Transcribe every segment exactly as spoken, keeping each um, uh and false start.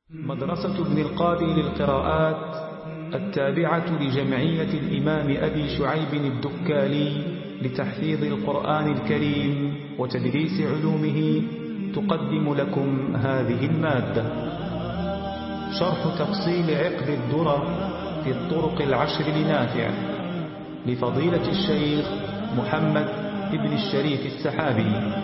مدرسة ابن القاري للقراءات التابعة لجمعية الإمام أبي شعيب الدكالي لتحفيظ القرآن الكريم وتدريس علومه تقدم لكم هذه المادة. شرح تفصيل عقد الدرر في الطرق العشر لنافع لفضيلة الشيخ محمد ابن الشريف السحابي.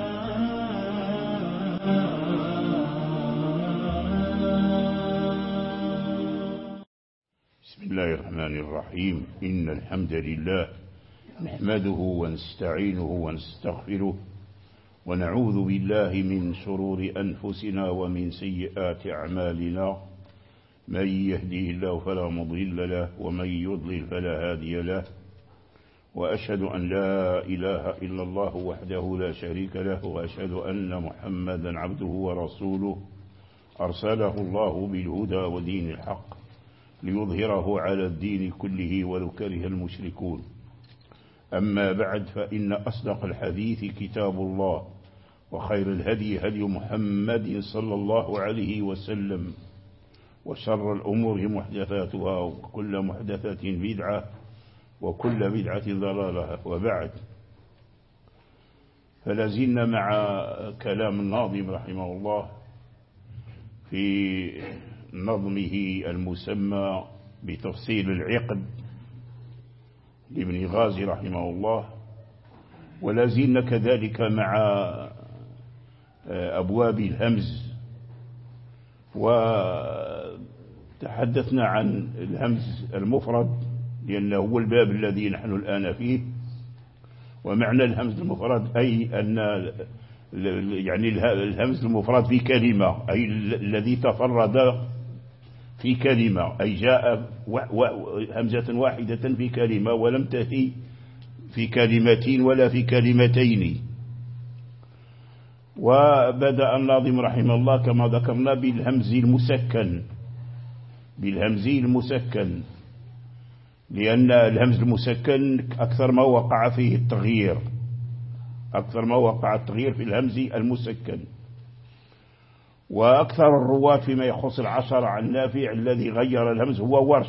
بسم الله الرحمن الرحيم. إن الحمد لله نحمده ونستعينه ونستغفره ونعوذ بالله من شرور أنفسنا ومن سيئات أعمالنا. من يهديه الله فلا مضل له ومن يضلل فلا هادي له، وأشهد أن لا إله إلا الله وحده لا شريك له، وأشهد أن محمدا عبده ورسوله أرسله الله بالهدى ودين الحق ليظهره على الدين كله ولو كره المشركون. أما بعد، فإن أصدق الحديث كتاب الله، وخير الهدي هدي محمد صلى الله عليه وسلم، وشر الأمور محدثاتها، وكل محدثة بدعة، وكل بدعة ضلالة. وبعد، فلازلنا مع كلام الناظم رحمه الله في نظمه المسمى بتفصيل العقد لابن غازي رحمه الله، ولازلنا كذلك مع أبواب الهمز، وتحدثنا عن الهمز المفرد لأنه هو الباب الذي نحن الآن فيه. ومعنى الهمز المفرد أي أن يعني الهمز المفرد في كلمة، أي الذي تفرد في كلمة، أي جاء همزة واحدة في كلمة ولم تأتي في كلمتين ولا في كلمتين. وبدأ الناظم رحمه الله كما ذكرنا بالهمز المسكن، بالهمز المسكن لأن الهمز المسكن أكثر ما وقع فيه التغيير، أكثر ما وقع التغيير في الهمز المسكن. وأكثر الرواة فيما يخص العشر عن نافع الذي غير الهمز هو ورش،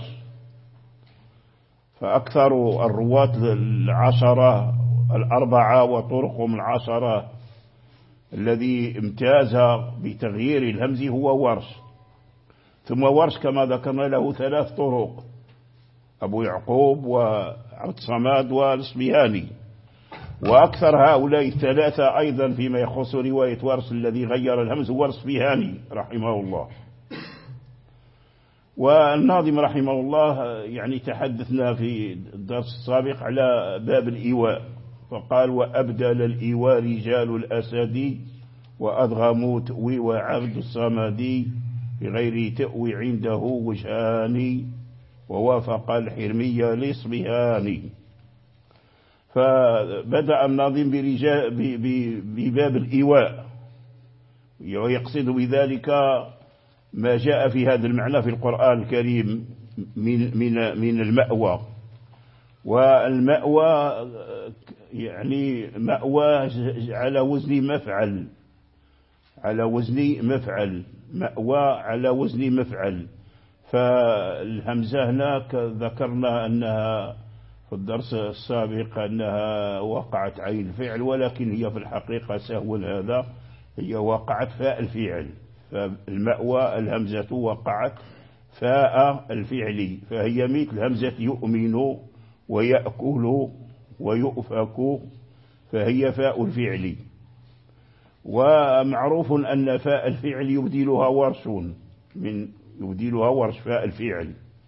فأكثر الرواة العشرة الأربعة وطرقهم العشرة الذي امتاز بتغيير الهمز هو ورش. ثم ورش كما ذكرنا له ثلاث طرق: أبو يعقوب وعبد الصمد والصبياني. وأكثر هؤلاء الثلاثة أيضا فيما يخص رواية ورش الذي غير الهمز هو الصبياني رحمه الله. والناظم رحمه الله يعني تحدثنا في الدرس السابق على باب الإيواء، فقال: وأبدل الإيواء رجال الأسد وأدغموا تأوي وعبد الصمد بغير تأوي عنده وجهان ووافق الحرمية لصبياني. فبدأ الناظم بباب الإيواء، ويقصد بذلك ما جاء في هذا المعنى في القرآن الكريم من من من المأوى. والمأوى يعني مأوى على وزن مفعل، على وزن مفعل، مأوى على وزن مفعل. فالهمزة هناك ذكرنا أنها في الدرس السابق أنها وقعت عين الفعل، ولكن هي في الحقيقة سهوا هذا، هي وقعت فاء الفعل. فالمأوى الهمزة وقعت فاء الفعل، فهي مثل همزة يؤمن ويأكل ويؤفك، فهي فاء الفعل. ومعروف أن فاء الفعل يبدلها ورش، من يبدلها ورش فاء الفعل.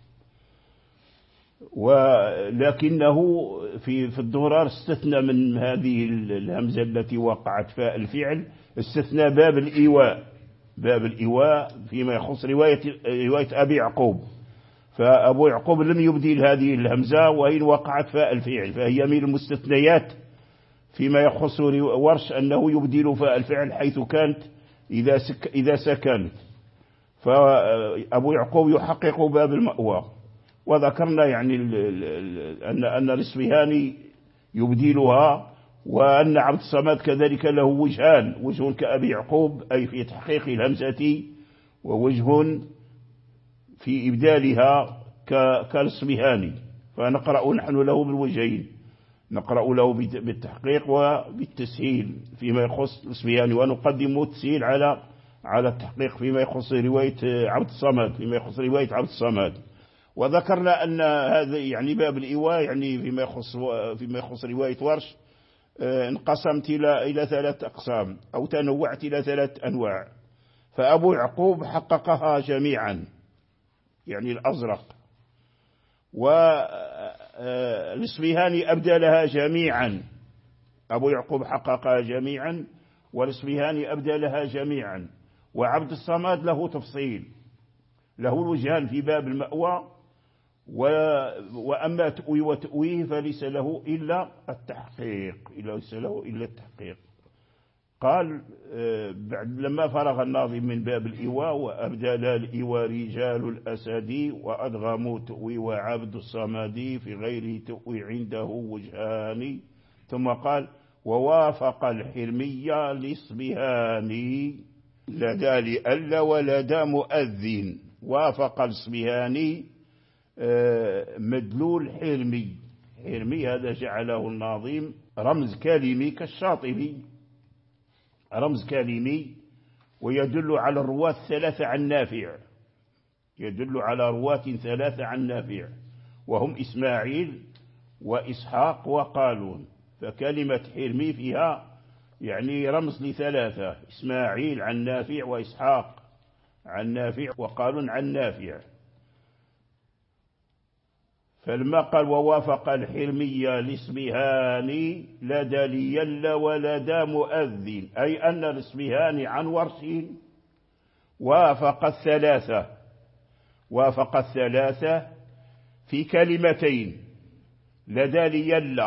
ولكنه في في الدرر استثنى من هذه الهمزة التي وقعت فاء الفعل، استثنى باب الإيواء، باب الإيواء فيما يخص رواية رواية أبي يعقوب. فأبو يعقوب لم يبدل هذه الهمزة وإن وقعت فاء الفعل، فهي من المستثنيات فيما يخص ورش أنه يبدل فاء الفعل حيث كانت إذا سك إذا سكنت. فأبو يعقوب يحقق باب المأوى. وذكرنا يعني أن أن الإصبهاني يبدلها، وأن عبد الصمد كذلك له وجهان: وجه كأبي يعقوب أي في تحقيق الهمزة ووجه في إبدالها كالإصبهاني، فنقرأ نحن له بالوجهين، نقرأ له بالتحقيق وبالتسهيل فيما يخص الإصبهاني، ونقدم التسهيل على على التحقيق فيما يخص رواية عبد الصمد فيما يخص رواية عبد الصمد. وذكرنا أن هذا يعني باب الإيواء يعني فيما يخص فيما يخص رواية ورش انقسمت إلى إلى ثلاث أقسام أو تنوعت إلى ثلاث أنواع. فأبو يعقوب حققها جميعا يعني الأزرق، والإصبهاني أبدى لها جميعا. أبو يعقوب حققها جميعا والإصبهاني أبدى لها جميعا. وعبد الصمد له تفصيل، له الوجهان في باب المأوى، وأما تؤوي وتؤويه فليس له إلا التحقيق ليس له إلا التحقيق. قال بعد لما فرغ الناظم من باب الإيواء: وأبدل الإيواء رجال الأسد وأدغموا تؤوي وعبد الصمد في غير تؤوي عنده وجهان. ثم قال: ووافق الحرمية الإصبهاني لدى لأل ولدى مؤذن. وافق الإصبهاني مدلول حرمي. حرمي هذا جعله الناظم رمز كلمي كالشاطبي، رمز كلمي، ويدل على الرواة الثلاثة عن نافع، يدل على رواة ثلاثة عن نافع وهم إسماعيل وإسحاق وقالون. فكلمة حرمي فيها يعني رمز لثلاثة: إسماعيل عن نافع، وإسحاق عن نافع، وقالون عن نافع. فلما قال: ووافق الحرمية الإصبهاني لدى ليل ولدى مؤذن، أي أن الإصبهاني عن ورش وافق الثلاثة وافق الثلاثة في كلمتين: لدى ليل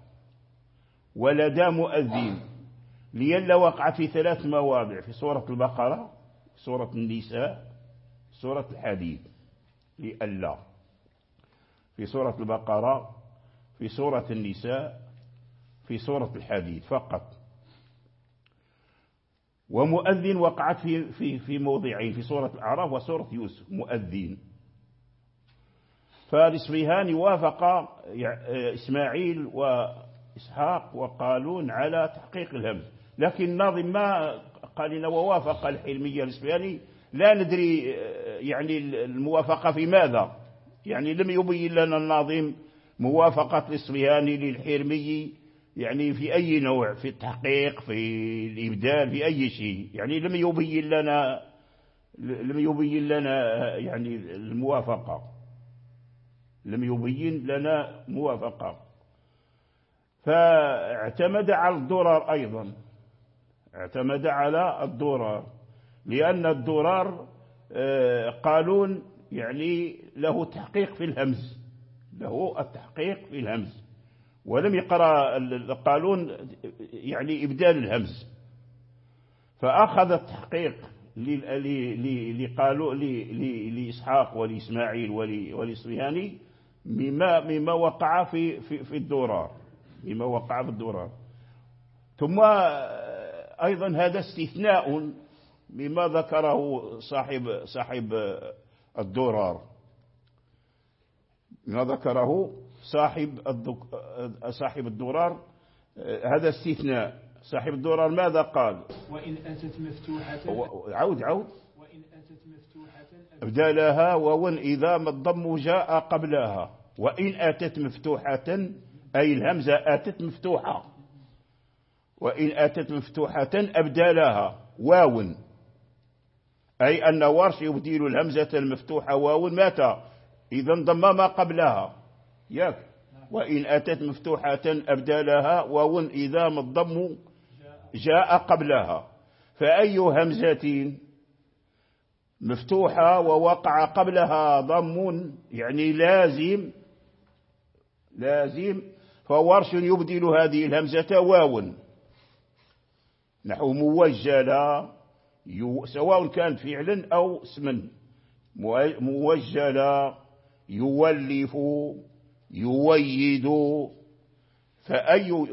ولدى مؤذن. ليل وقع في ثلاث مواضع: في سورة البقرة، في سورة النساء، في سورة الحديد. ليل في سورة البقرة، في سورة النساء، في سورة الحديد فقط. ومؤذن وقعت في في في موضعين: في سورة الأعراف وسورة يوسف. مؤذن. فالإصبهاني وافق إسماعيل وإسحاق وقالون على تحقيق الهمز، لكن الناظم ما قال لنا ووافق الحلمية الإصبهاني، لا ندري يعني الموافقة في ماذا، يعني لم يبين لنا الناظم موافقة الإصبهاني للحرمي يعني في أي نوع، في التحقيق، في الإبدال، في أي شيء، يعني لم يبين لنا لم يبين لنا يعني الموافقة، لم يبين لنا موافقة. فاعتمد على الضرر أيضا، اعتمد على الضرر، لأن الضرر قالون يعني له تحقيق في الهمز، له التحقيق في الهمز، ولم يقرأ قالون يعني إبدال الهمز، فأخذ التحقيق لإسحاق ولإسماعيل ولإصبهاني مما مما وقع في في في الدرار، مما وقع في الدرار. ثم أيضا هذا استثناء مما ذكره صاحب صاحب الدرار، ما ذكره صاحب صاحب الدرار، هذا استثناء. صاحب الدرار ماذا قال؟ وإن أتت مفتوحة عود عود وإن أتت مفتوحة أبدالها وون إذا ما الضم جاء قبلها. وإن أتت مفتوحة أي الهمزة أتت مفتوحة، وإن أتت مفتوحة أبدالها واو، أي أن ورش يبدل الهمزة المفتوحة واو متى؟ إذا انضم ما قبلها، ياك. وإن أتت مفتوحة أبدالها واو إذا ما الضم جاء قبلها. فأي همزة مفتوحة ووقع قبلها ضم يعني لازم لازم فورش يبدل هذه الهمزة واو، نحو موجلا، سواء كان فعلا أو اسما، موجلا، يولف، يويد، فأي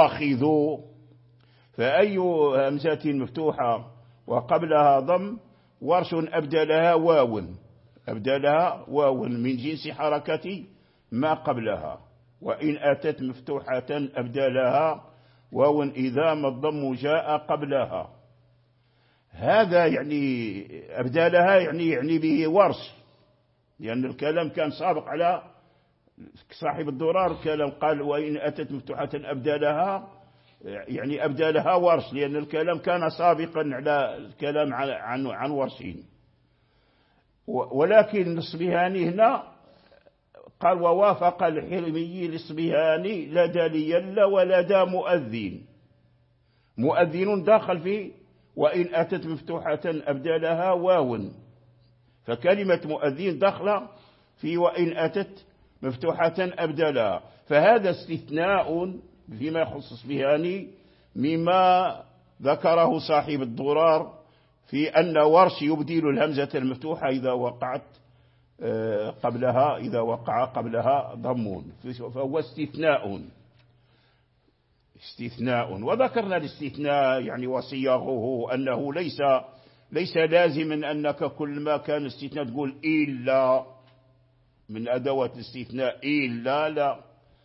يواخذ. فأي همزة مفتوحة وقبلها ضم ورش أبدلها واو أبدلها واو من جنس حركة ما قبلها. وإن أتت مفتوحة أبدلها واو إذا ما الضم جاء قبلها. هذا يعني أبدلها يعني يعني به ورش، لأن الكلام كان سابق على صاحب الدرار. الكلام قال وإن أتت مفتوحة أبدلها، يعني أبدلها ورش، لأن الكلام كان سابقا على الكلام عن عن ورشين. ولكن الإصبهاني هنا قال ووافق الحرمي الإصبهاني لدى ليل ولدى مؤذن. مؤذن داخل في وإن أتت مفتوحة أبدلها واو، فكلمة مؤذن داخلة في وإن أتت مفتوحة أبدلها. فهذا استثناء فيما يخص إصبهاني مما ذكره صاحب الدرار في أن ورش يبدل الهمزة المفتوحة إذا وقعت قبلها إذا وقع قبلها ضم، فهو استثناء استثناء. وذكرنا الاستثناء يعني وصياغه أنه ليس ليس لازما أنك كل ما كان استثناء تقول إلا من أدوات الاستثناء إلا لا.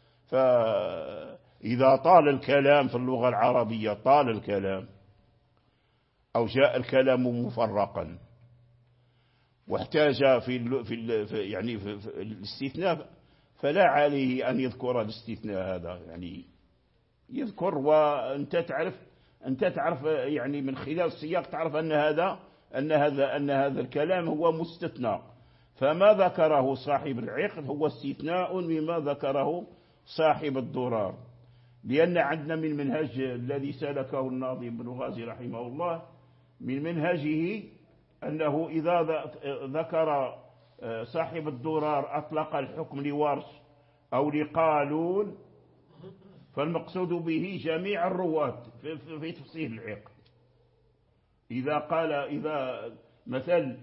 فإذا طال الكلام في اللغة العربية طال الكلام أو جاء الكلام مفرقا واحتاج في ال في, ال في يعني في, في الاستثناء، فلا عليه أن يذكر الاستثناء هذا، يعني يذكر وأنت تعرف أنت تعرف يعني من خلال السياق تعرف أن هذا أن هذا أن هذا الكلام هو مستثنى. فما ذكره صاحب العقد هو استثناء مما ذكره صاحب الدرار، لأن عندنا من منهج الذي سلكه الناظم بن غازي رحمه الله من منهجه أنه إذا ذكر صاحب الدرار أطلق الحكم لورش أو لقالون فالمقصود به جميع الرواة في تفصيل العقد. إذا قال إذا مثل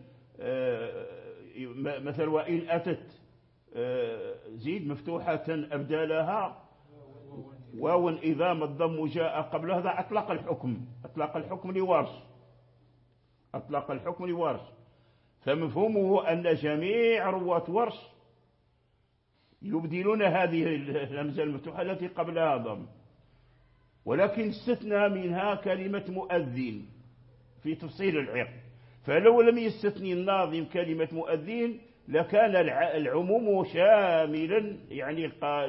مثل وإن أتت زيد مفتوحة أبدالها واو إذا ما الضم جاء قبل هذا أطلق الحكم أطلق الحكم لورش أطلق الحكم لورش. فمفهومه أن جميع رواة ورش يبدلون هذه الهمزة المفتوحة التي قبلها ضم، ولكن استثنى منها كلمة مؤذن في تفصيل العقد. فلو لم يستثني الناظم كلمة مؤذن لكان العموم شاملا، يعني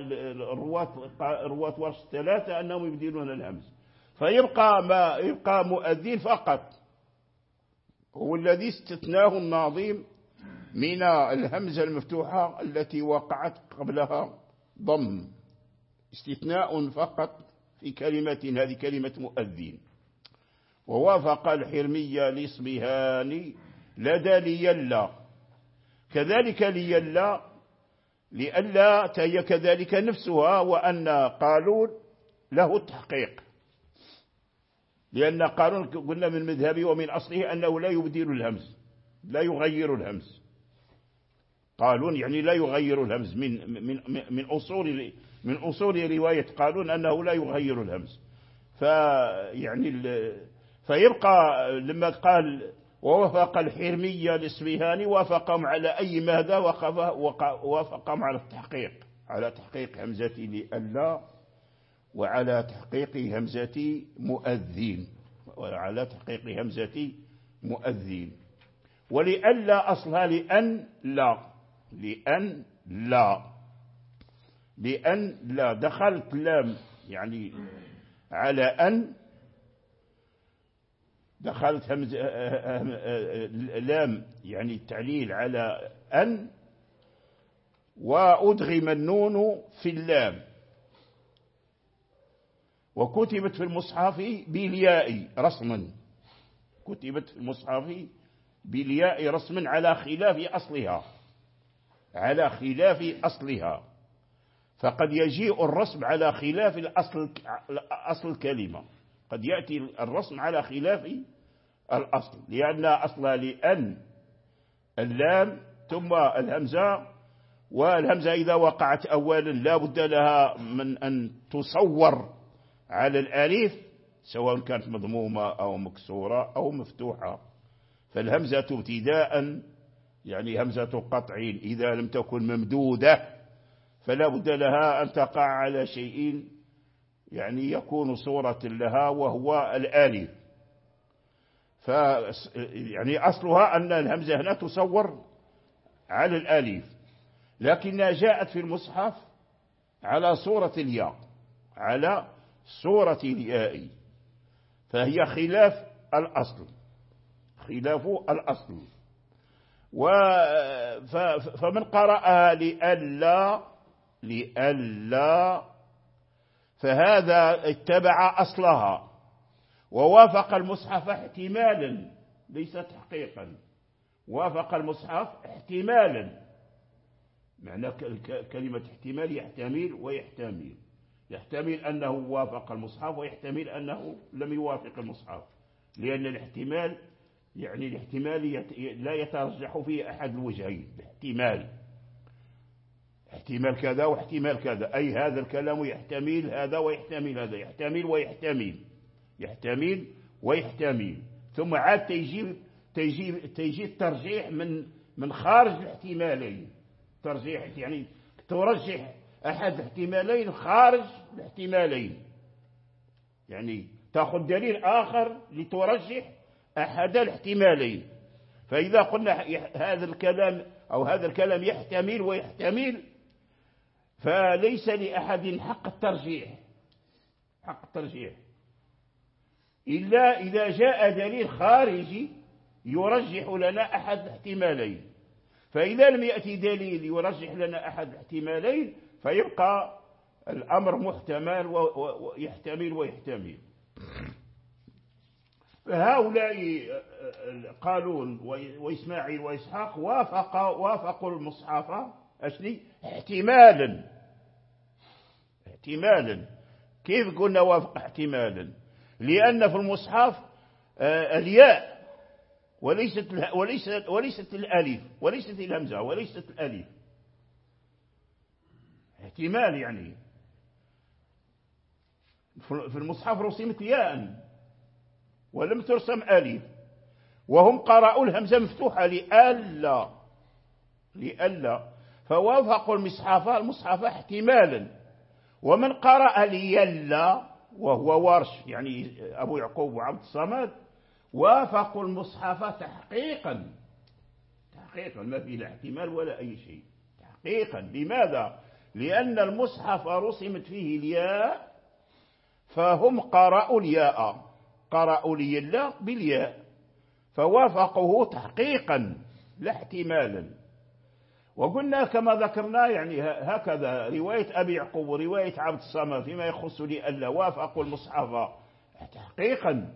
رواة ورش ثلاثة أنهم يبدلون الهمز، فيبقى ما يبقى مؤذن فقط هو الذي استثناه الناظم من الهمزة المفتوحة التي وقعت قبلها ضم، استثناء فقط في كلمة هذه كلمة مؤذن. ووافق الحرمي لإصبهاني لدى ليلا، كذلك ليلا لئلا تهي كذلك نفسها، وأن قالون له التحقيق، لأن قالون قلنا من مذهبه ومن أصله أنه لا يبدل الهمز لا يغير الهمز. قالون يعني لا يغير الهمز من من من أصول من أصول رواية قالون أنه لا يغير الهمز. فيعني فيبقى لما قال ووافق الحرمي الإصبهاني وافقهم على أي ماذا وافقهم على التحقيق على تحقيق همزة لألا وعلى تحقيق همزة مؤذن وعلى تحقيق همزة مؤذن. ولألا أصلها لأن لا لأن لا لأن لا دخلت لام يعني على أن دخلت همزة لام يعني التعليل على أن وأدغم النون في اللام، وكتبت في المصحف بالياء رسما كتبت في المصحف بالياء رسما على خلاف أصلها على خلاف أصلها. فقد يجيء الرسم على خلاف الأصل أصل الكلمة، قد يأتي الرسم على خلاف الأصل، لأن أصلها لأن اللام ثم الهمزة، والهمزة إذا وقعت أولا لا بد لها من أن تصور على الألف سواء كانت مضمومة أو مكسورة أو مفتوحة. فالهمزة ابتداء يعني همزة قطع إذا لم تكن ممدودة فلا بد لها أن تقع على شيء يعني يكون صورة لها وهو الآلف. ف يعني أصلها أن الهمزة هنا تصور على الآلف، لكنها جاءت في المصحف على صورة الياء، على صورة الياء، فهي خلاف الأصل، خلاف الأصل. فمن قرأها لألا لألا فهذا اتبع أصلها ووافق المصحف احتمالا ليس تحقيقا، وافق المصحف احتمالا. معنى كلمة احتمال يحتمل ويحتمل، يحتمل أنه وافق المصحف ويحتمل أنه لم يوافق المصحف، لأن الاحتمال يعني الاحتمال لا يترجح فيه أحد الوجهين، احتمال احتمال كذا واحتمال كذا، أي هذا الكلام يحتمل هذا ويحتمل هذا، يحتمل ويحتمل، يحتمل ويحتمل، ثم عاد تيجي تيجي تيجي الترجيح من من خارج الاحتمالين، ترجيح يعني ترجح أحد الاحتمالين خارج الاحتمالين، يعني تأخذ دليل آخر لترجح أحد الاحتمالين. فإذا قلنا هذا الكلام أو هذا الكلام يحتمل ويحتمل فليس لأحد حق الترجيح، حق الترجيح إلا إذا جاء دليل خارجي يرجح لنا أحد الاحتمالين. فإذا لم يأتي دليل يرجح لنا أحد الاحتمالين فيبقى الأمر محتمل ويحتمل ويحتمل. فهؤلاء قالون وإسماعيل وإسحاق وافق وافقوا المصحف أشني احتمالا، احتمالا. كيف قلنا وافق احتمالا؟ لأن في المصحف الياء وليست وليست وليست الالف وليست الهمزه وليست الالف، احتمال يعني في المصحف رسمت ياء ولم ترسم الف، وهم قرأوا الهمزه مفتوحه لألا لألا فوافقوا المصحف المصحف احتمالا. ومن قرأ ليلا وهو ورش يعني أبو يعقوب وعبد الصمد وافقوا المصحف تحقيقا، تحقيقا ما فيه لا احتمال ولا أي شيء، تحقيقا. لماذا؟ لأن المصحف رسمت فيه الياء فهم قرأوا الياء، قرأوا ليلا بالياء فوافقوه تحقيقا لا احتمالا. وقلنا كما ذكرنا يعني هكذا رواية أبي يعقوب ورواية عبد الصمد فيما يخص لألا وافقوا المصحف تحقيقا،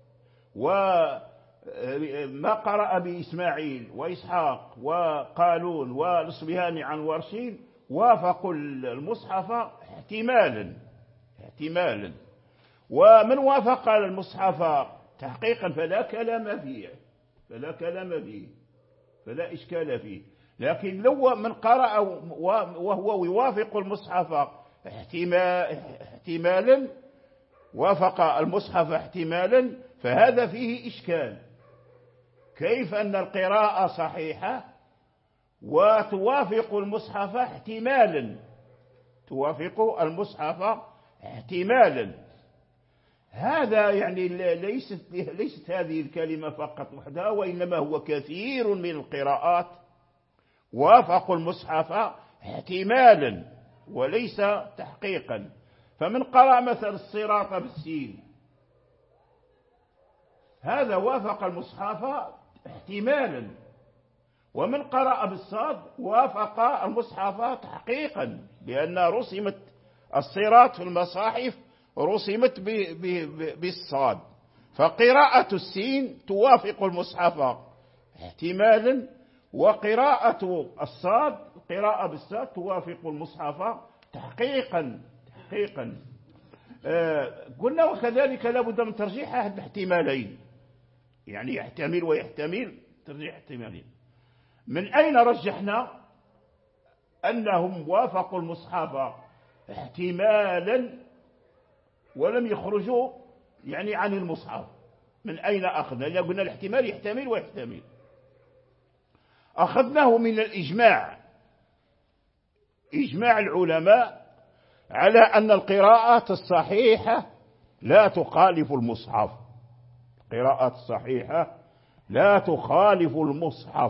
وما قرأ بإسماعيل وإسحاق وقالون والصبياني عن ورشين وافقوا المصحف احتمالا، احتمالا. ومن وافق المصحف تحقيقا فلا كلام فيه، فلا كلام فيه، فلا إشكال فيه. لكن لو من قرأ وهو يوافق المصحف احتمالا، وافق المصحف احتمالا، فهذا فيه إشكال. كيف أن القراءة صحيحة وتوافق المصحف احتمالا، توافق المصحف احتمالا؟ هذا يعني ليست ليست هذه الكلمة فقط وحدها، وإنما هو كثير من القراءات وافقوا المصحف احتمالا وليس تحقيقا. فمن قرأ مثل الصراط بالسين هذا وافق المصحف احتمالا، ومن قرأ بالصاد وافق المصحف تحقيقا، لأن رسمت الصراط في المصاحف رسمت بالصاد، فقراءة السين توافق المصحف احتمالا، وقراءة الصاد قراءة بالصاد توافق المصحف تحقيقا، تحقيقا. آه قلنا وكذلك لابد من ترجيح أحد الاحتمالين، يعني يحتمل ويحتمل، ترجيح احتمالين. من أين رجحنا أنهم وافقوا المصحف احتمالا ولم يخرجوا يعني عن المصحف؟ من أين أخذنا؟ لأن قلنا الاحتمال يحتمل ويحتمل. أخذناه من الإجماع، إجماع العلماء على أن القراءات الصحيحة لا تخالف المصحف. القراءات الصحيحة لا تخالف المصحف.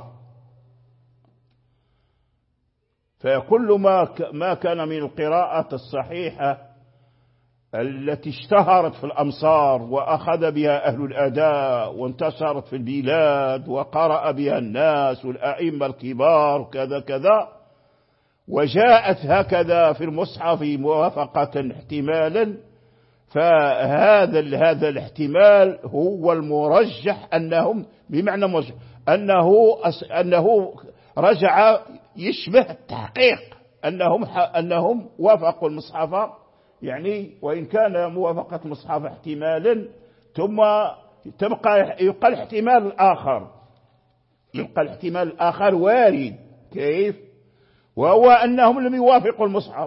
فكل ما ما كان من القراءات الصحيحة التي اشتهرت في الأمصار وأخذ بها أهل الأداء وانتشرت في البلاد وقرأ بها الناس والأئمة الكبار كذا كذا، وجاءت هكذا في المصحف موافقة احتمالا، فهذا هذا الاحتمال هو المرجح، أنهم بمعنى مرجح أنه أنه رجع يشبه التحقيق، أنهم أنهم وافقوا المصحف، يعني وإن كان موافقة المصحف احتمالا ثم تبقى يبقى الاحتمال الآخر، يبقى الاحتمال الآخر وارد. كيف؟ وهو أنهم لم يوافقوا المصحف.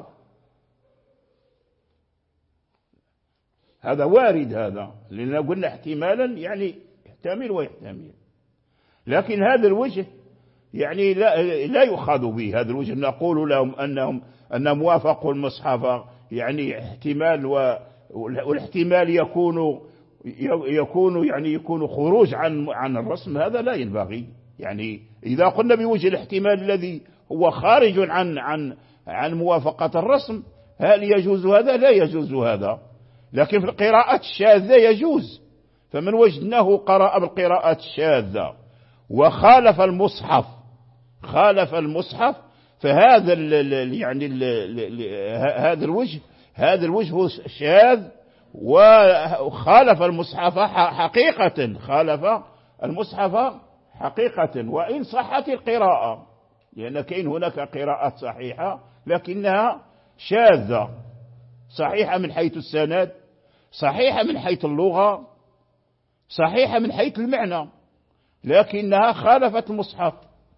هذا وارد، هذا لأن قلنا احتمالا يعني يحتمل ويحتمل، لكن هذا الوجه يعني لا لا يؤخذ به. هذا الوجه نقول لهم أنهم أنهم وافقوا المصحف يعني احتمال، والاحتمال يكون يكون يعني يكون خروج عن عن الرسم، هذا لا ينبغي. يعني إذا قلنا بوجه الاحتمال الذي هو خارج عن عن عن موافقة الرسم، هل يجوز هذا؟ لا يجوز هذا. لكن في القراءات الشاذة يجوز. فمن وجدناه قرأ بالقراءات الشاذة وخالف المصحف، خالف المصحف، فهذا ال يعني ال هذا الوجه هذا الوجه شاذ وخالف المصحف حقيقة، خالف المصحف حقيقة، وإن صحت القراءة، لأن كاين هناك قراءات صحيحة لكنها شاذة، صحيحة من حيث السند، صحيحة من حيث اللغة، صحيحة من حيث المعنى، لكنها خالفت المصحف.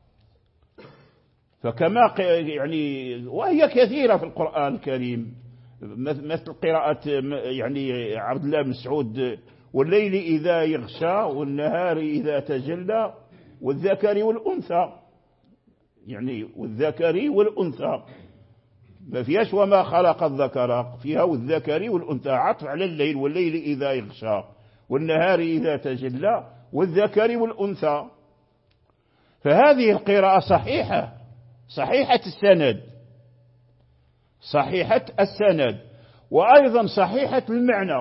فكما يعني وهي كثيرة في القرآن الكريم، مثل قراءة يعني عبد الله بن مسعود: والليل إذا يغشى والنهار إذا تجلى والذكر والأنثى، يعني والذكر والأنثى، ما فيهاش وما خلق الذكر، فيها والذكر والأنثى، عطف على الليل، والليل إذا يغشى والنهار إذا تجلى والذكر والأنثى. فهذه القراءة صحيحة، صحيحة السند، صحيحة السند، وأيضا صحيحة المعنى،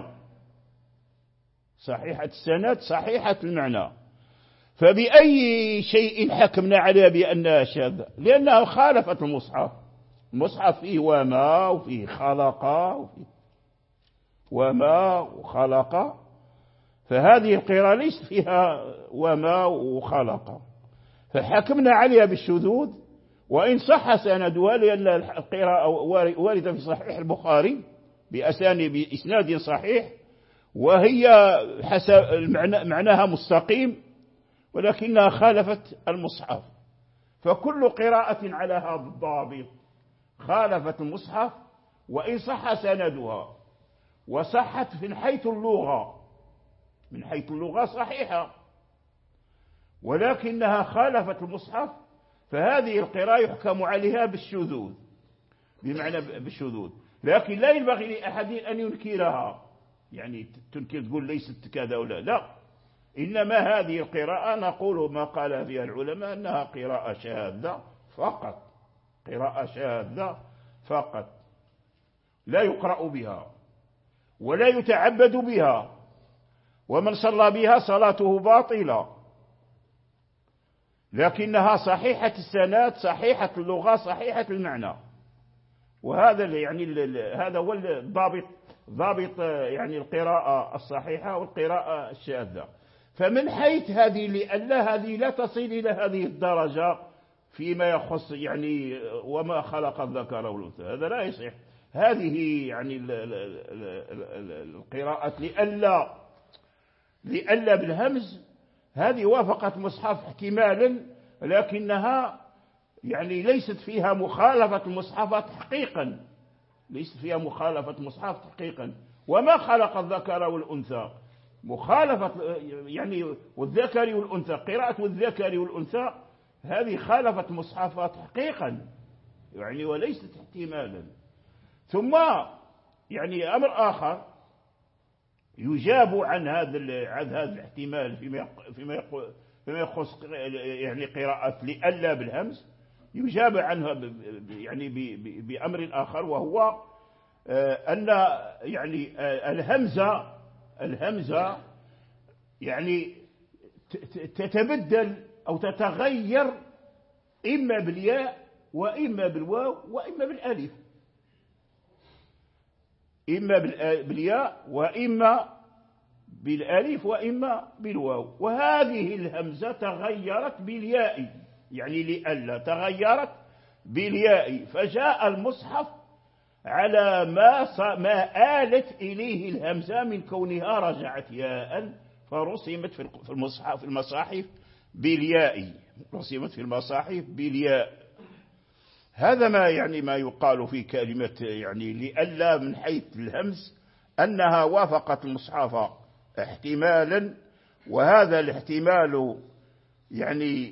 صحيحة السند، صحيحة المعنى. فبأي شيء حكمنا عليها بأنها شاذة؟ لأنها خالفت المصحف. المصحف فيه وما وفيه خلق وفيه وما وخلق، فهذه القراءة ليست فيها وما وخلق، فحكمنا عليها بالشذوذ وإن صح سندها، لأن القراءة واردة في صحيح البخاري بأسانيد بإسناد صحيح، وهي حسب المعنى معناها مستقيم، ولكنها خالفت المصحف. فكل قراءة على هذا الضابط خالفت المصحف وإن صح سندها، وصحت من حيث اللغة، من حيث اللغة صحيحة، ولكنها خالفت المصحف، فهذه القراءة يحكم عليها بالشذوذ، بمعنى بالشذوذ. لكن لا ينبغي لأحد أن ينكرها، يعني تنكر تقول ليست كذا ولا لا، إنما هذه القراءة نقول ما قال فيها العلماء أنها قراءة شاذة فقط، قراءة شاذة فقط، لا يقرأ بها ولا يتعبد بها، ومن صلى بها صلاته باطلة، لكنها صحيحة السند، صحيحة اللغة، صحيحة المعنى. وهذا يعني هذا هو الضابط، ضابط يعني القراءة الصحيحة والقراءة الشاذة. فمن حيث هذه، لأن هذه لا تصل إلى هذه الدرجة فيما يخص يعني وما خلق الذكر والأنثى، هذا لا يصح. هذه يعني القراءة لألا لألا بالهمز، هذه وافقت مصحف احتمالا، لكنها يعني ليست فيها مخالفة المصحف تحقيقا، ليست فيها مخالفة مصحف تحقيقا. وما خلق الذكر والأنثى، مخالفة يعني والذكر والأنثى، قراءة الذكر والأنثى هذه خالفت مصحفها تحقيقا يعني وليست احتمالا. ثم يعني أمر آخر يجاب عن هذا عن هذا الاحتمال فيما فيما فيما يخص يعني قراءة لألا بالهمز، يجاب عنها يعني بأمر آخر، وهو أن يعني الهمزة الهمزة يعني تتبدل أو تتغير إما بالياء وإما بالواو وإما بالالف، إما بالياء وإما بالالف وإما بالواو. وهذه الهمزة تغيرت بالياء، يعني لألا تغيرت بالياء، فجاء المصحف على ما ما آلت إليه الهمزة من كونها رجعت ياء، فرسمت في المصحف في المصاحف بالياء، رسمت في المصاحف بالياء. هذا ما يعني ما يقال في كلمة يعني لألا من حيث الهمز، أنها وافقت المصحف احتمالا، وهذا الاحتمال يعني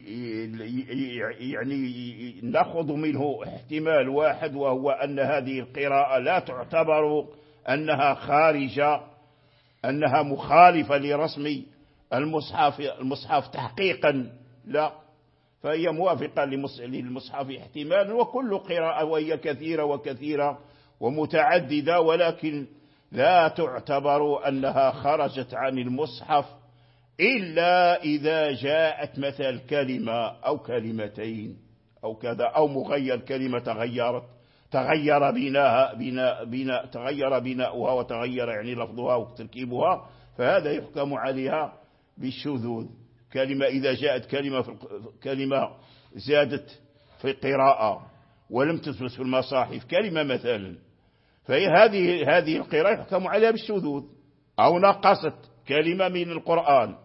يعني نأخذ منه احتمال واحد، وهو أن هذه القراءة لا تعتبر أنها خارجة، أنها مخالفة لرسم المصحف المصحف تحقيقا، لا، فهي موافقة للمصحف احتمالا. وكل قراءة وهي كثيرة وكثيرة ومتعددة، ولكن لا تعتبر أنها خرجت عن المصحف إلا إذا جاءت مثل كلمة أو كلمتين أو كذا، أو مغير كلمة تغيرت تغير بناها بناء بناء تغير بناؤها وتغير يعني لفظها وتركيبها، فهذا يحكم عليها بالشذوذ. كلمة إذا جاءت كلمة في كلمة زادت في القراءة ولم تثبت في المصاحف كلمة مثلا، فهي هذه هذه القراءة يحكم عليها بالشذوذ. أو نقصت كلمة من القرآن،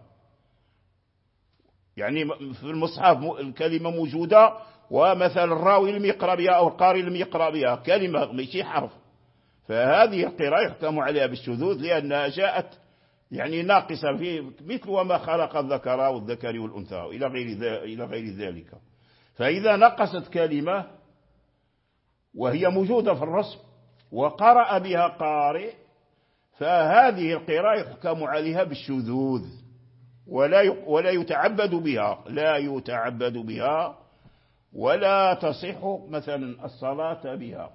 يعني في المصحف الكلمة موجودة ومثلا الراوي لم يقرأ بها أو القارئ لم يقرأ بها كلمة ماشي حرف، فهذه القراءة يحكم عليها بالشذوذ لأنها جاءت يعني ناقصة في مثل وما خلق الذكر والذكر والأنثى إلى غير إلى غير ذلك. فإذا نقصت كلمة وهي موجودة في الرسم وقرأ بها قارئ، فهذه القراءة يحكم عليها بالشذوذ ولا ولا يتعبد بها لا يتعبد بها ولا تصح مثلا الصلاة بها.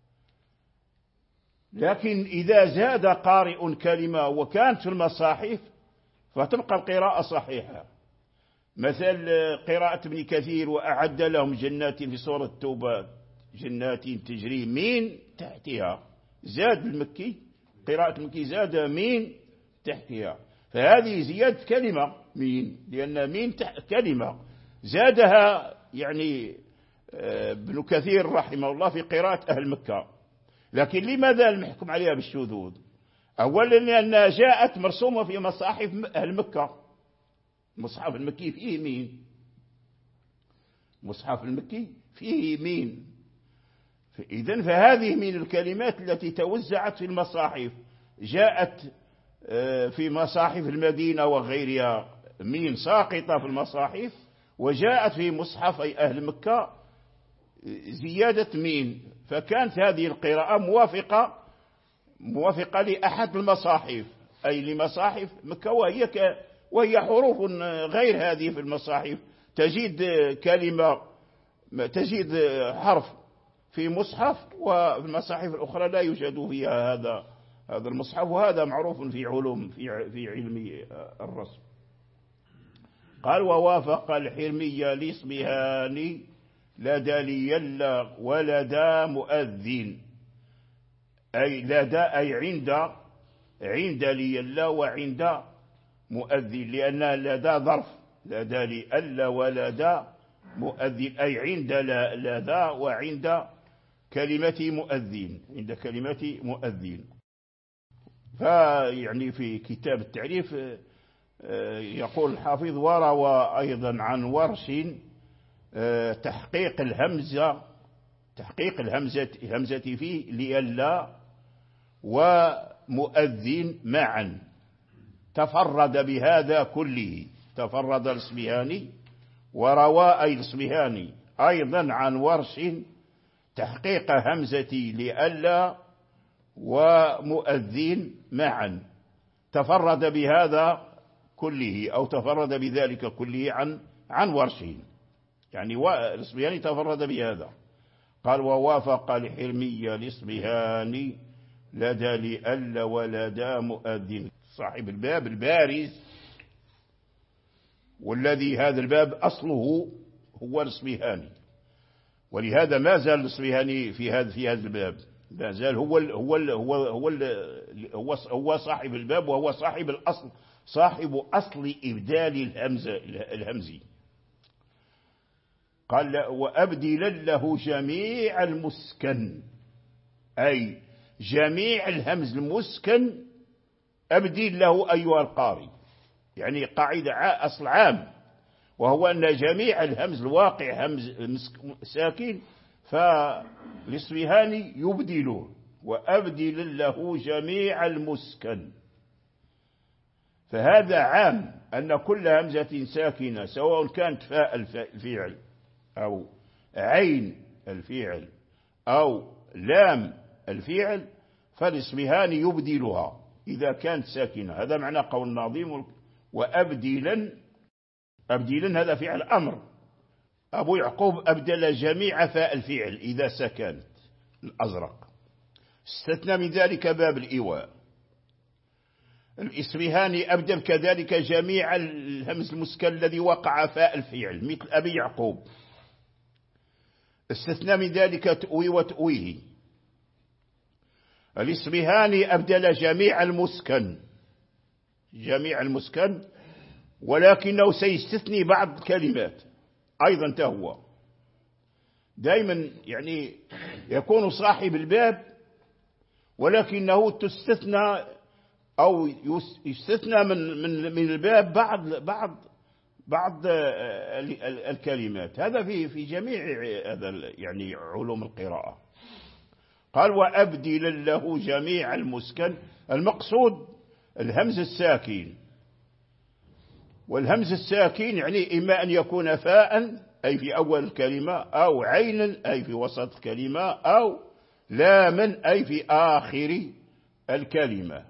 لكن إذا زاد قارئ كلمة وكانت في المصاحف فتبقى القراءة صحيحة، مثل قراءة ابن كثير وأعد لهم جنات في سورة التوبة جنات تجري من تحتها، زاد المكي قراءة المكي زاد من تحتها، فهذه زيادة كلمة من، لأن من كلمة زادها يعني ابن كثير رحمه الله في قراءة أهل مكة. لكن لماذا لم يحكم عليها بالشذوذ؟ أولا لأنها جاءت مرسومة في مصاحف أهل مكة، المصحف المكي فيه مين، المصحف المكي فيه مين، إذن فهذه من الكلمات التي توزعت في المصاحف، جاءت في مصاحف المدينة وغيرها مين ساقطة في المصاحف، وجاءت في مصحف أي أهل مكة زيادة مين، فكانت هذه القراءة موافقة موافقة لأحد المصاحف أي لمصاحف مكة، وهي ك وهي حروف غير هذه في المصاحف، تجد كلمة تجد حرف في مصحف وفي المصاحف الأخرى لا يوجد فيها هذا هذا المصحف، وهذا معروف في علوم في في علم الرسم. قال ووافق الحرمية لإصبهاني لدى ليلا ولدى مؤذن، أي لدى أي عند عند ليلا وعند مؤذن، لأن لدى ظرف لدى ليلا ولدى مؤذن أي عند لدى وعند كلمة مؤذن عند كلمة مؤذن. فيعني في كتاب التعريف يقول الحافظ وروى أيضا عن ورش تحقيق الهمزة تحقيق الهمزة همزة فيه ليلا ومؤذن معا، تفرد بهذا كله، تفرد الإصبهاني وروى أي الإصبهاني أيضا عن ورش تحقيق همزة لألا ومؤذين معا، تفرد بهذا كله أو تفرد بذلك كله عن عن ورش، يعني الإصبهاني تفرد بهذا. قال ووافق الحرمي الإصبهاني لدى لألا ولدى مؤذن. صاحب الباب البارز، والذي هذا الباب أصله هو الإصبهاني، ولهذا ما زال الإصبهاني في هذا في هذا الباب، ما زال هو ال هو ال هو ال هو, ال هو هو صاحب الباب، وهو صاحب الأصل، صاحب أصل إبدال الهمزة الهمزي. قال وأبدل له جميع المسكن، أي جميع الهمز المسكن أبدل له أيها القارئ، يعني قاعدة أصل عام، وهو أن جميع الهمز الواقع همز ساكن فالإصبهاني يبدله، وأبدل له جميع المسكن. فهذا عام أن كل همزة ساكنة سواء كانت فاء الفعل أو عين الفعل أو لام الفعل فالإصبهاني يبدلها إذا كانت ساكنة. هذا معنى قول الناظم وأبدلا، أبدلا هذا فعل أمر، أبو يعقوب أبدل جميع فاء الفعل إذا سكنت الأزرق، استثنى من ذلك باب الإيواء. الإصبهاني أبدل كذلك جميع الهمز المسكن الذي وقع فاء الفعل مثل أبي يعقوب، استثنى من ذلك تؤوي وتؤويه. الإصبهاني أبدل جميع المسكن، جميع المسكن، ولكنه سيستثني بعض الكلمات أيضا تهوى. دائما يعني يكون صاحب الباب ولكنه تستثنى أو يستثنى من من من الباب بعض بعض بعض الكلمات. هذا في في جميع هذا يعني علوم القراءة. قال وأبدل له جميع المسكن، المقصود الهمز الساكن، والهمز الساكن يعني إما أن يكون فاء أي في أول الكلمة، أو عينا أي في وسط الكلمة، أو لاما أي في آخر الكلمة.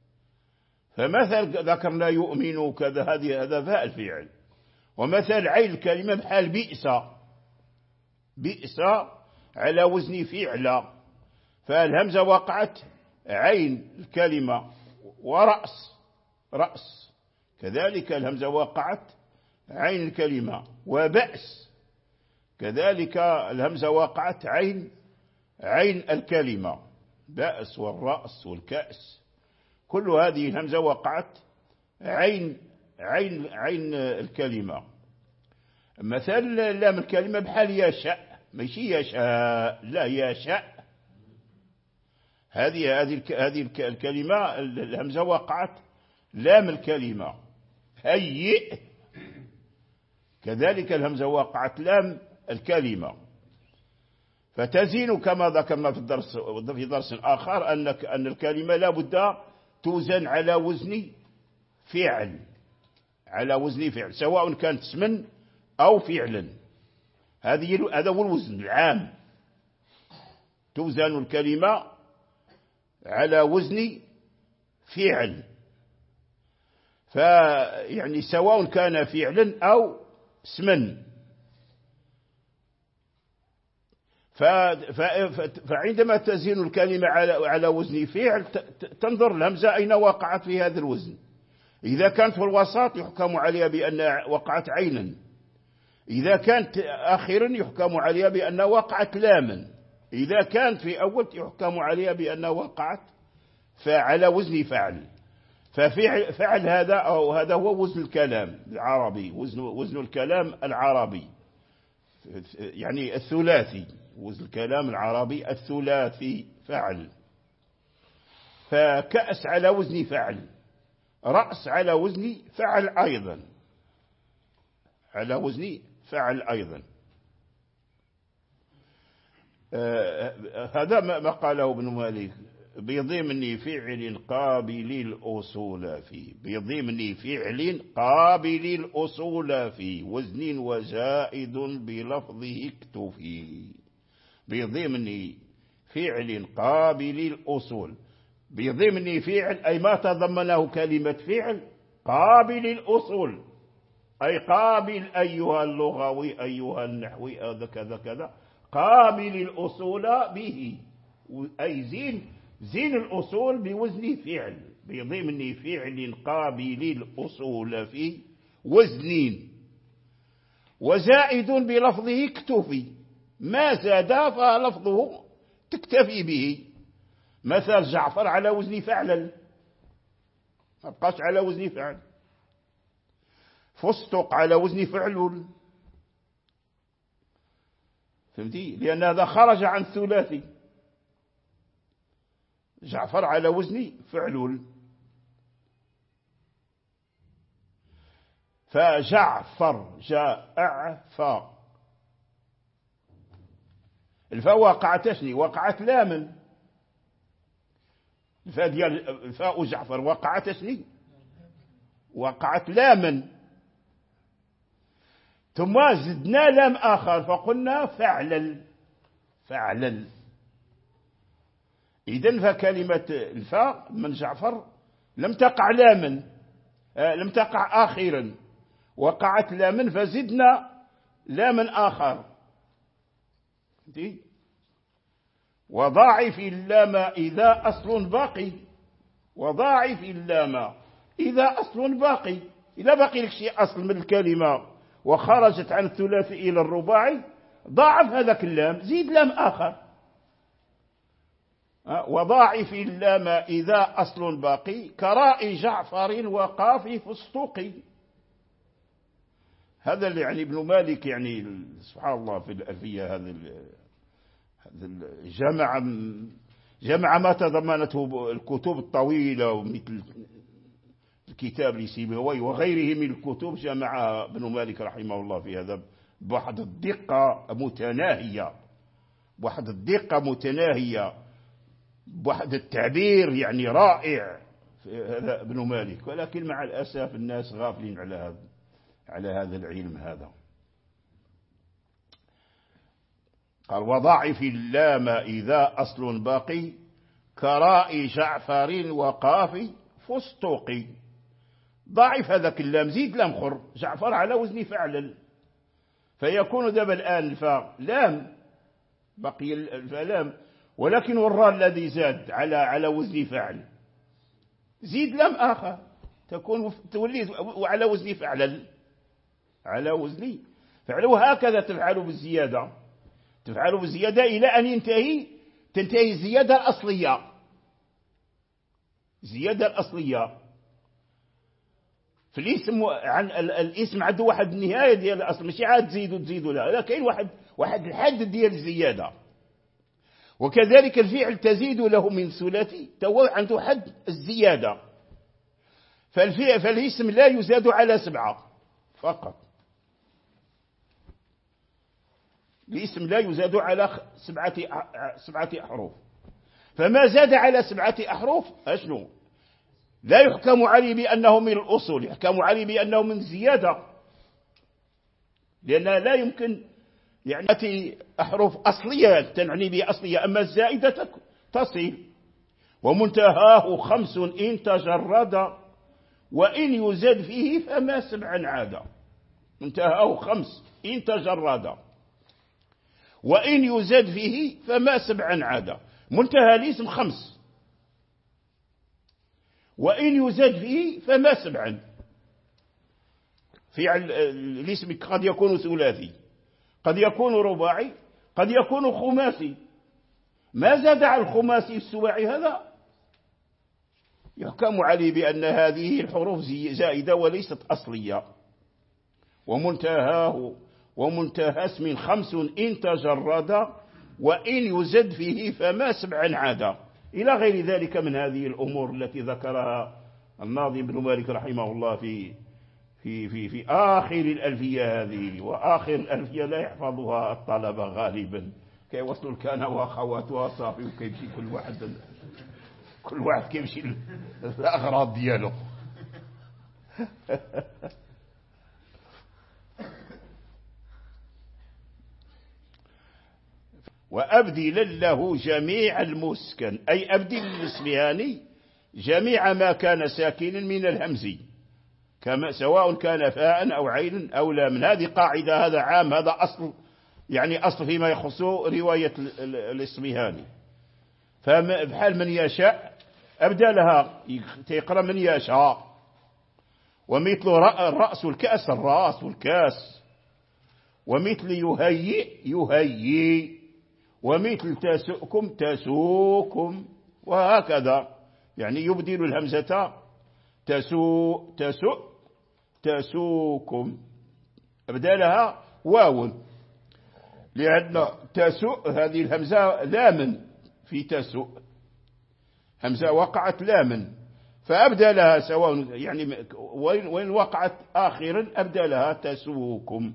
فمثل ذكرنا يؤمن كذا، هذه هذا فاء الفعل، ومثل عين الكلمة بحال بئس، بئس على وزن فعل، فالهمزة وقعت عين الكلمة، ورأس رأس كذلك الهمزة وقعت عين الكلمة، وبأس كذلك الهمزة وقعت عين عين الكلمة، بأس والرأس والكأس كل هذه الهمزة وقعت عين عين عين الكلمة. مثل لام الكلمة بحال يشاء، ماشي يشاء، لا يشاء، هذه هذه هذه الكلمة الهمزة وقعت لام الكلمة. هيئ كذلك الهمزة وقعت لام الكلمة. فتزين كما ذكرنا في الدرس في درس آخر أن أن الكلمة لا بد توزن على وزن فعل، على وزن فعل سواء كانت اسما أو فعلا. هذه هذا هو الوزن العام، توزن الكلمة على وزن فعل، فيعني سواء كان فعلا أو اسما. فعندما تزين الكلمة على وزن فعل تنظر الهمزة أين وقعت في هذا الوزن. إذا كانت في الوسط يحكم عليها بأن وقعت عينا، إذا كانت آخرا يحكم عليها بأن وقعت لاما، إذا كانت في أول يحكم عليها بأن وقعت على وزن فعل. ففعل فعل هذا أو هذا هو وزن الكلام العربي، وزن وزن الكلام العربي يعني الثلاثي، وزن الكلام العربي الثلاثي فعل. فكأس على وزن فعل، رأس على وزن فعل أيضا، على وزن فعل أيضا. آه هذا ما قاله ابن مالك بضمن فعل قابل الأصول فيه، بضمن فعل قابل الأصول فيه، وزن وزائد بلفظه اكتفي. بضمن فعل قابل الأصول، بضمن فعل أي ما تضمنه كلمة فعل قابل الأصول، أي قابل أيها اللغوي أيها النحوي هذا كذا كذا، قابل الأصول به، أي زين زين الأصول بوزن فعل، بضمن فعل قابل الأصول فيه وزنين، وزائد بلفظه اكتفي، ما زاد فلفظه تكتفي به. مثل جعفر على وزن فعل، ما بقاش على وزن فعل. فستق على وزن فعلول، فهمتي؟ لأن هذا خرج عن ثلاثي. جعفر على وزن فعلول، فجعفر جاء فا، الفاء وقعت شني؟ وقعت لاما. الفاء ديال الفاء جعفر وقعت شني؟ وقعت لاما. ثم زدنا لام آخر فقلنا فعلل، فعلل. إذن فكلمة الفاء من جعفر لم تقع لاما، آه لم تقع آخرا، وقعت لاما فزدنا لاما آخر. وضاعف اللام إذا أصل باقي، وضاعف اللام إذا أصل باقي، إذا باقي لك شيء أصل من الكلمة وخرجت عن الثلاثي إلى الرباعي ضاعف هذاك اللام، زيد لام آخر. وضاعف اللام إذا أصل باقي كراء جعفر وقاف فستقي. هذا اللي يعني ابن مالك يعني سبحان الله في الألفية هذا جمع جمع ما تضمنته الكتب الطويلة مثل الكتاب لسيبويه وغيره من الكتب، جمع ابن مالك رحمه الله في هذا بواحد الدقة متناهية، بواحد الدقة متناهية، بواحد التعبير يعني رائع هذا ابن مالك. ولكن مع الأسف الناس غافلين على هذا على هذا العلم هذا. قال وضاعف اللام إذا أصل باقي كراء جعفر وقاف فستقي. ضاعف هذاك اللام، زيد لام خر، جعفر على وزن فعل، فيكون دابا الآن الفاء لام، بقي الفاء لام، ولكن الراء الذي زاد على على وزن فعل زيد لام آخر، تكون تولي على وزن فعل، على وزن فعل. وهكذا تفعل بالزيادة، تفعل بالزيادة إلى أن ينتهي تنتهي الزيادة الأصلية، الزيادة الأصلية في الاسم. عن الاسم عنده واحد النهاية ديال الأصل، ماشي عاد تزيد وتزيد، لا لا، كاين واحد واحد الحد ديال الزيادة. وكذلك الفعل تزيد له من ثلاثي تو عنده حد الزيادة، فالفعل فالاسم لا يزاد على سبعة فقط، الاسم لا يزاد على سبعة سبعة أحرف، فما زاد على سبعة أحرف أشنو؟ لا يحكم عليه بأنه من الأصول، يحكم عليه بأنه من زيادة، لأن لا يمكن يعني تأتي أحرف أصلية تعني به أصلية، أما الزائدة تصل. ومنتهاه خمس إن تجرد وإن يزاد فيه فما سبعا عاد. منتهاه خمس إن تجرد وإن يزاد فيه فما سبعا عاد. منتهى الاسم خمس، وإن يزاد فيه فما سبعا. فعل الاسم قد يكون ثلاثي، قد يكون رباعي، قد يكون خماسي. ما زاد على الخماسي السباعي هذا يحكم عليه بأن هذه الحروف زائدة وليست أصلية. ومنتهاه ومنتهى اسم خمس إن تجرد وإن يزد فيه فما سبعا عاد، إلى غير ذلك من هذه الأمور التي ذكرها الناظم ابن مالك رحمه الله في في في في آخر الألفية هذه. وآخر الألفية لا يحفظها الطلبة غالبا، كي وصلوا كان وأخواتها صافي وكيمشي كل واحد كل واحد كيمشي الأغراض دياله. وأبدل له جميع المسكن، أي أبدل للإصبهاني جميع ما كان ساكنا من الهمزي، كما سواء كان فاء أو عين أو لام. هذه قاعدة، هذا عام، هذا أصل، يعني أصل فيما يخص رواية الإصبهاني. فبحال من يشاء أبدلها، تقرأ من يشاء. ومثل الرأس والكأس، الرأس والكاس. ومثل يهيئ يهيئ. ومثل تسؤكم تسوكم، وهكذا. يعني يبدل الهمزة تسوء تسؤ تسوكم، أبدلها واو، لأن تسؤ هذه الهمزة لاما في تسؤ، همزة وقعت لاما، فأبدلها سواء يعني وين وين وقعت آخرا أبدلها تسوكم،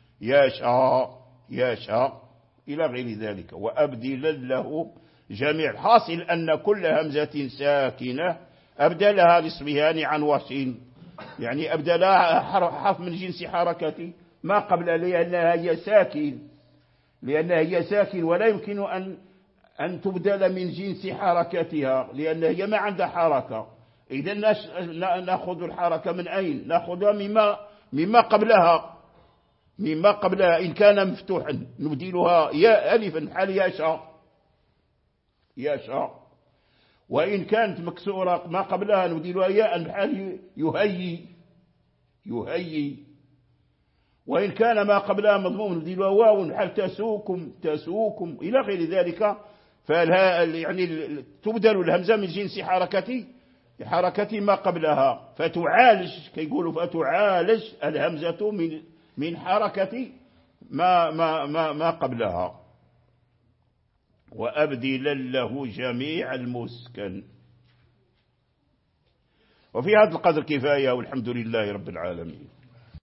يشاء يشاء إلى غير ذلك. وأبدل له جميع. حاصل أن كل همزة ساكنة أبدلها الإصبهاني عن وحش، يعني أبدلها حرف من جنس حركة ما قبل، لأنها هي ساكن، لأنها هي ساكن ولا يمكن أن أن تبدل من جنس حركتها، لأن هي ما عندها حركة. إذا نأخذ الحركة من أين؟ نأخذها مما مما قبلها، مما قبلها. إن كان مفتوحا نبدلها يا ألفا بحال يشاء يشاء، وإن كانت مكسورة ما قبلها نبدلها ياء بحال يهيي يهيي، وإن كان ما قبلها مضموم نبدلها واو بحال تسوكم تسوكم إلى غير ذلك. فالها يعني تبدل الهمزة من جنس حركة حركة ما قبلها، فتعالج كيقولوا فتعالج الهمزة من من حركة ما ما ما ما قبلها. وأبدل له جميع المسكن. وفي هذا القدر كفاية، والحمد لله رب العالمين.